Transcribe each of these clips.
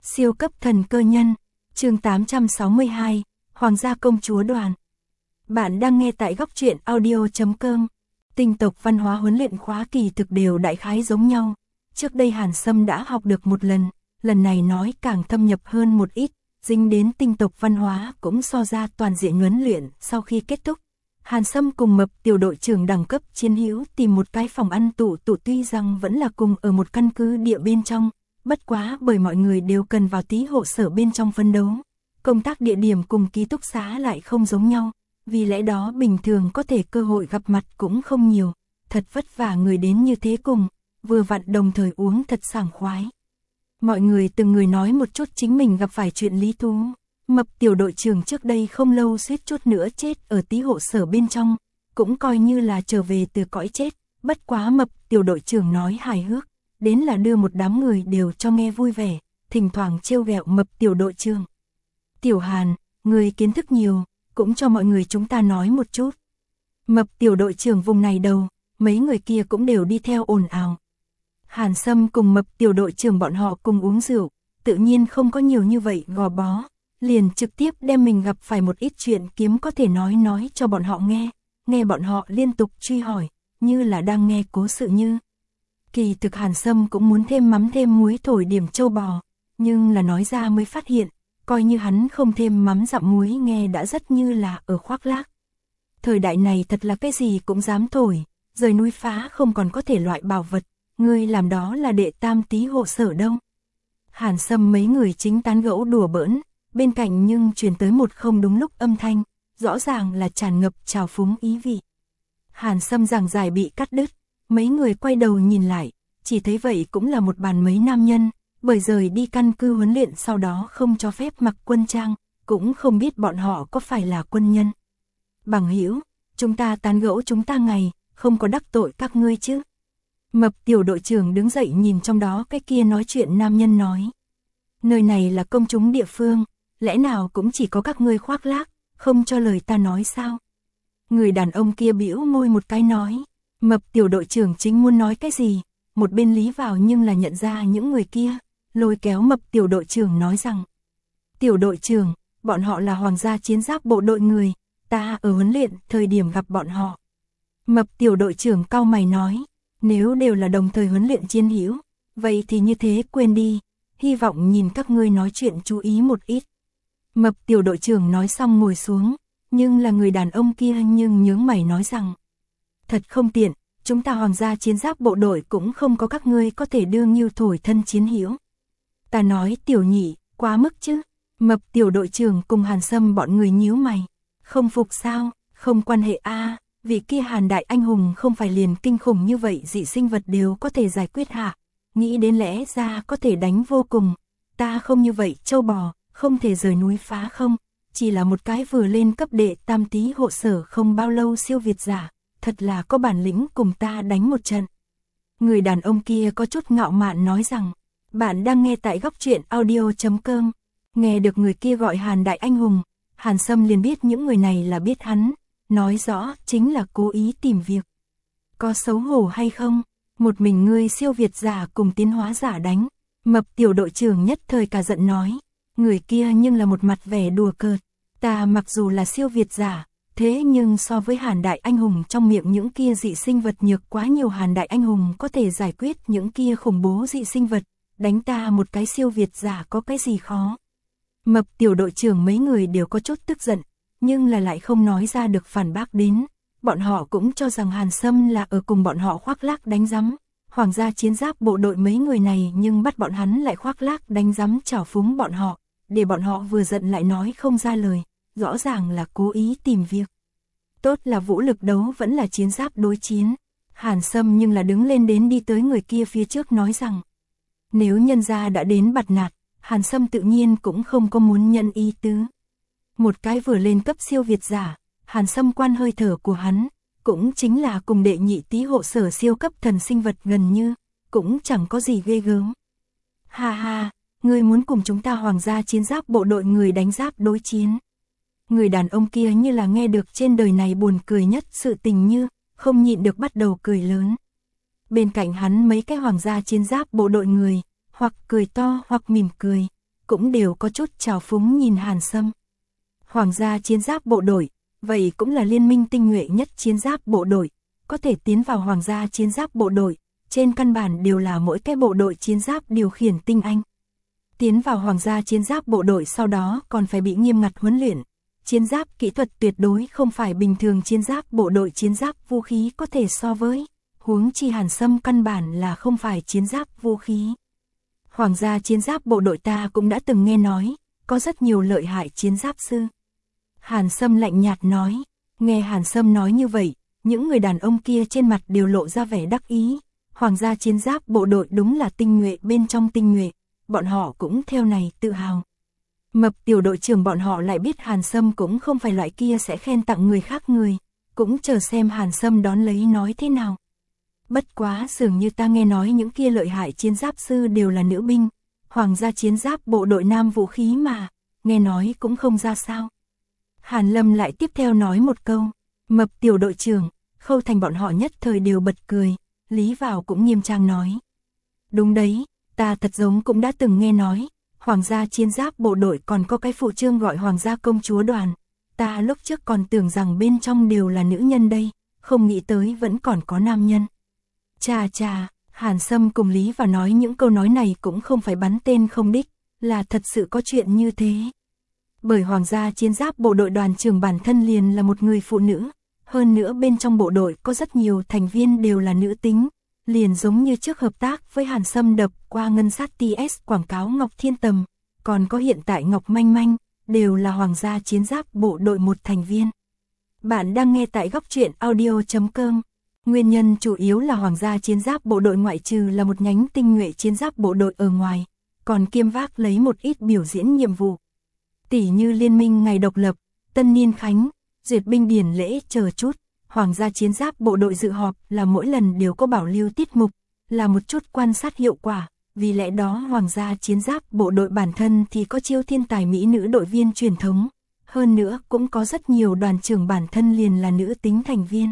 Siêu cấp thần cơ nhân, chương 862, Hoàng gia công chúa đoàn. Bạn đang nghe tại góc truyện audio.com. Tinh tộc văn hóa huấn luyện khóa kỳ thực đều đại khái giống nhau. Trước đây Hàn Sâm đã học được một lần này nói càng thâm nhập hơn một ít, dính đến tinh tộc văn hóa cũng so ra toàn diện huấn luyện. Sau khi kết thúc, Hàn Sâm cùng Mập tiểu đội trưởng đẳng cấp chiến hữu tìm một cái phòng ăn tụ tuy rằng vẫn là cùng ở một căn cứ địa bên trong, bất quá bởi mọi người đều cần vào tí hộ sở bên trong phân đấu. Công tác địa điểm cùng ký túc xá lại không giống nhau, vì lẽ đó bình thường có thể cơ hội gặp mặt cũng không nhiều, thật vất vả người đến như thế cùng, vừa vặn đồng thời uống thật sảng khoái. Mọi người từng người nói một chút chính mình gặp phải chuyện lý thú. Mập tiểu đội trưởng trước đây không lâu suýt chút nữa chết ở tí hộ sở bên trong, cũng coi như là trở về từ cõi chết, bất quá Mập tiểu đội trưởng nói hài hước, đến là đưa một đám người đều cho nghe vui vẻ, thỉnh thoảng trêu ghẹo Mập tiểu đội trưởng. Tiểu Hàn, người kiến thức nhiều, cũng cho mọi người chúng ta nói một chút. Mập tiểu đội trưởng vùng này đầu, mấy người kia cũng đều đi theo ồn ào. Hàn Sâm cùng Mập tiểu đội trưởng bọn họ cùng uống rượu, tự nhiên không có nhiều như vậy gò bó, liền trực tiếp đem mình gặp phải một ít chuyện kiếm có thể nói cho bọn họ nghe bọn họ liên tục truy hỏi, như là đang nghe cố sự như. Kỳ thực Hàn Sâm cũng muốn thêm mắm thêm muối thổi điểm châu bò, nhưng là nói ra mới phát hiện, coi như hắn không thêm mắm dặm muối nghe đã rất như là ở khoác lác. Thời đại này thật là cái gì cũng dám thổi, rời núi phá không còn có thể loại bảo vật, ngươi làm đó là đệ tam tí hộ sở đâu. Hàn Sâm mấy người chính tán gẫu đùa bỡn, bên cạnh nhưng truyền tới một không đúng lúc âm thanh, rõ ràng là tràn ngập trào phúng ý vị. Hàn Sâm giảng giải bị cắt đứt, mấy người quay đầu nhìn lại, chỉ thấy vậy cũng là một bàn mấy nam nhân, bởi rời đi căn cứ huấn luyện sau đó không cho phép mặc quân trang, cũng không biết bọn họ có phải là quân nhân. Bằng hữu, chúng ta tán gẫu chúng ta ngày, không có đắc tội các ngươi chứ. Mập tiểu đội trưởng đứng dậy nhìn trong đó cái kia nói chuyện nam nhân nói. Nơi này là công chúng địa phương, lẽ nào cũng chỉ có các ngươi khoác lác, không cho lời ta nói sao? Người đàn ông kia bĩu môi một cái nói. Mập tiểu đội trưởng chính muốn nói cái gì, một bên lý vào nhưng là nhận ra những người kia, lôi kéo Mập tiểu đội trưởng nói rằng. Tiểu đội trưởng, bọn họ là Hoàng gia chiến giáp bộ đội người, ta ở huấn luyện thời điểm gặp bọn họ. Mập tiểu đội trưởng cau mày nói, nếu đều là đồng thời huấn luyện chiến hữu, vậy thì như thế quên đi, hy vọng nhìn các ngươi nói chuyện chú ý một ít. Mập tiểu đội trưởng nói xong ngồi xuống, nhưng là người đàn ông kia nhưng nhướng mày nói rằng. Thật không tiện, chúng ta Hoàng gia chiến giáp bộ đội cũng không có các ngươi có thể đương như thổi thân chiến hữu. Ta nói tiểu nhị, quá mức chứ. Mập tiểu đội trưởng cùng Hàn Sâm bọn người nhíu mày. Không phục sao, không quan hệ a, vì kia Hàn đại anh hùng không phải liền kinh khủng như vậy dị sinh vật đều có thể giải quyết hạ. Nghĩ đến lẽ ra có thể đánh vô cùng. Ta không như vậy châu bò, không thể rời núi phá không. Chỉ là một cái vừa lên cấp đệ tam tí hộ sở không bao lâu siêu việt giả. Thật là có bản lĩnh cùng ta đánh một trận. Người đàn ông kia có chút ngạo mạn nói rằng, bạn đang nghe tại góc truyện audio.com. Nghe được người kia gọi Hàn đại anh hùng, Hàn Sâm liền biết những người này là biết hắn, nói rõ chính là cố ý tìm việc. Có xấu hổ hay không? Một mình ngươi siêu việt giả cùng tiến hóa giả đánh. Mập tiểu đội trưởng nhất thời cả giận nói, người kia nhưng là một mặt vẻ đùa cợt. Ta mặc dù là siêu việt giả, thế nhưng so với Hàn đại anh hùng trong miệng những kia dị sinh vật nhược quá nhiều. Hàn đại anh hùng có thể giải quyết những kia khủng bố dị sinh vật, đánh ta một cái siêu việt giả có cái gì khó. Mập tiểu đội trưởng mấy người đều có chút tức giận, nhưng là lại không nói ra được phản bác đến. Bọn họ cũng cho rằng Hàn Sâm là ở cùng bọn họ khoác lác đánh rắm. Hoàng gia chiến giáp bộ đội mấy người này nhưng bắt bọn hắn lại khoác lác đánh rắm trào phúng bọn họ, để bọn họ vừa giận lại nói không ra lời, rõ ràng là cố ý tìm việc. Tốt là vũ lực đấu vẫn là chiến giáp đối chiến. Hàn Sâm nhưng là đứng lên đến đi tới người kia phía trước nói rằng, nếu nhân gia đã đến bạt nạt, Hàn Sâm tự nhiên cũng không có muốn nhận ý tứ. Một cái vừa lên cấp siêu việt giả, Hàn Sâm quan hơi thở của hắn, cũng chính là cùng đệ nhị tí hộ sở siêu cấp thần sinh vật gần như, cũng chẳng có gì ghê gớm. Ha ha, ngươi muốn cùng chúng ta Hoàng gia chiến giáp bộ đội người đánh giáp đối chiến. Người đàn ông kia như là nghe được trên đời này buồn cười nhất sự tình như, không nhịn được bắt đầu cười lớn. Bên cạnh hắn mấy cái Hoàng gia chiến giáp bộ đội người, hoặc cười to hoặc mỉm cười, cũng đều có chút trào phúng nhìn Hàn Sâm. Hoàng gia chiến giáp bộ đội, vậy cũng là liên minh tinh nhuệ nhất chiến giáp bộ đội, có thể tiến vào hoàng gia chiến giáp bộ đội, trên căn bản đều là mỗi cái bộ đội chiến giáp điều khiển tinh anh. Tiến vào hoàng gia chiến giáp bộ đội sau đó còn phải bị nghiêm ngặt huấn luyện. Chiến giáp kỹ thuật tuyệt đối không phải bình thường chiến giáp bộ đội chiến giáp vũ khí có thể so với, huống chi Hàn Sâm căn bản là không phải chiến giáp vũ khí. Hoàng gia chiến giáp bộ đội ta cũng đã từng nghe nói, có rất nhiều lợi hại chiến giáp sư. Hàn Sâm lạnh nhạt nói, nghe Hàn Sâm nói như vậy, những người đàn ông kia trên mặt đều lộ ra vẻ đắc ý. Hoàng gia chiến giáp bộ đội đúng là tinh nhuệ bên trong tinh nhuệ, bọn họ cũng theo này tự hào. Mập tiểu đội trưởng bọn họ lại biết Hàn Sâm cũng không phải loại kia sẽ khen tặng người khác người, cũng chờ xem Hàn Sâm đón lấy nói thế nào. Bất quá dường như ta nghe nói những kia lợi hại chiến giáp sư đều là nữ binh, hoàng gia chiến giáp bộ đội nam vũ khí mà, nghe nói cũng không ra sao. Hàn Lâm lại tiếp theo nói một câu, mập tiểu đội trưởng, Khâu Thành bọn họ nhất thời đều bật cười, Lý Vào cũng nghiêm trang nói. Đúng đấy, ta thật giống cũng đã từng nghe nói, hoàng gia chiến giáp bộ đội còn có cái phụ trương gọi hoàng gia công chúa đoàn, ta lúc trước còn tưởng rằng bên trong đều là nữ nhân đây, không nghĩ tới vẫn còn có nam nhân. Chà chà, Hàn Sâm cùng Lý Vào nói những câu nói này cũng không phải bắn tên không đích, là thật sự có chuyện như thế. Bởi hoàng gia chiến giáp bộ đội đoàn trưởng bản thân liền là một người phụ nữ, hơn nữa bên trong bộ đội có rất nhiều thành viên đều là nữ tính, liền giống như trước hợp tác với Hàn Sâm đập qua ngân sát TS quảng cáo Ngọc Thiên Tầm, còn có hiện tại Ngọc Manh Manh, đều là hoàng gia chiến giáp bộ đội một thành viên. Bạn đang nghe tại góc truyện audio.com. Nguyên nhân chủ yếu là hoàng gia chiến giáp bộ đội ngoại trừ là một nhánh tinh nhuệ chiến giáp bộ đội ở ngoài, còn kiêm vác lấy một ít biểu diễn nhiệm vụ. Tỷ như liên minh ngày độc lập, tân niên khánh, duyệt binh điển lễ chờ chút, hoàng gia chiến giáp bộ đội dự họp là mỗi lần đều có bảo lưu tiết mục, là một chút quan sát hiệu quả, vì lẽ đó hoàng gia chiến giáp bộ đội bản thân thì có chiêu thiên tài mỹ nữ đội viên truyền thống, hơn nữa cũng có rất nhiều đoàn trưởng bản thân liền là nữ tính thành viên.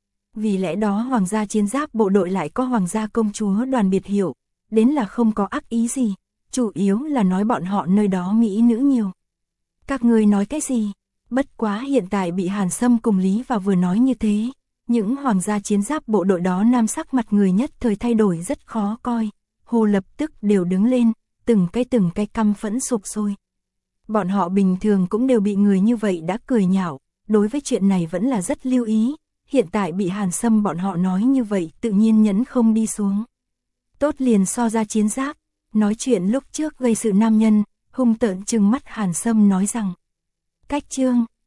Vì lẽ đó hoàng gia chiến giáp bộ đội lại có hoàng gia công chúa đoàn biệt hiệu, đến là không có ác ý gì, chủ yếu là nói bọn họ nơi đó mỹ nữ nhiều. Các người nói cái gì? Bất quá hiện tại bị Hàn Sâm cùng Lý Vào vừa nói như thế, những hoàng gia chiến giáp bộ đội đó nam sắc mặt người nhất thời thay đổi rất khó coi, hồ lập tức đều đứng lên, từng cái căm phẫn sụp sôi. Bọn họ bình thường cũng đều bị người như vậy đã cười nhạo, đối với chuyện này vẫn là rất lưu ý, hiện tại bị Hàn Sâm bọn họ nói như vậy tự nhiên nhẫn không đi xuống. Tốt liền so ra chiến giáp, nói chuyện lúc trước gây sự nam nhân, hung tợn trừng mắt Hàn Sâm nói rằng. Cách chương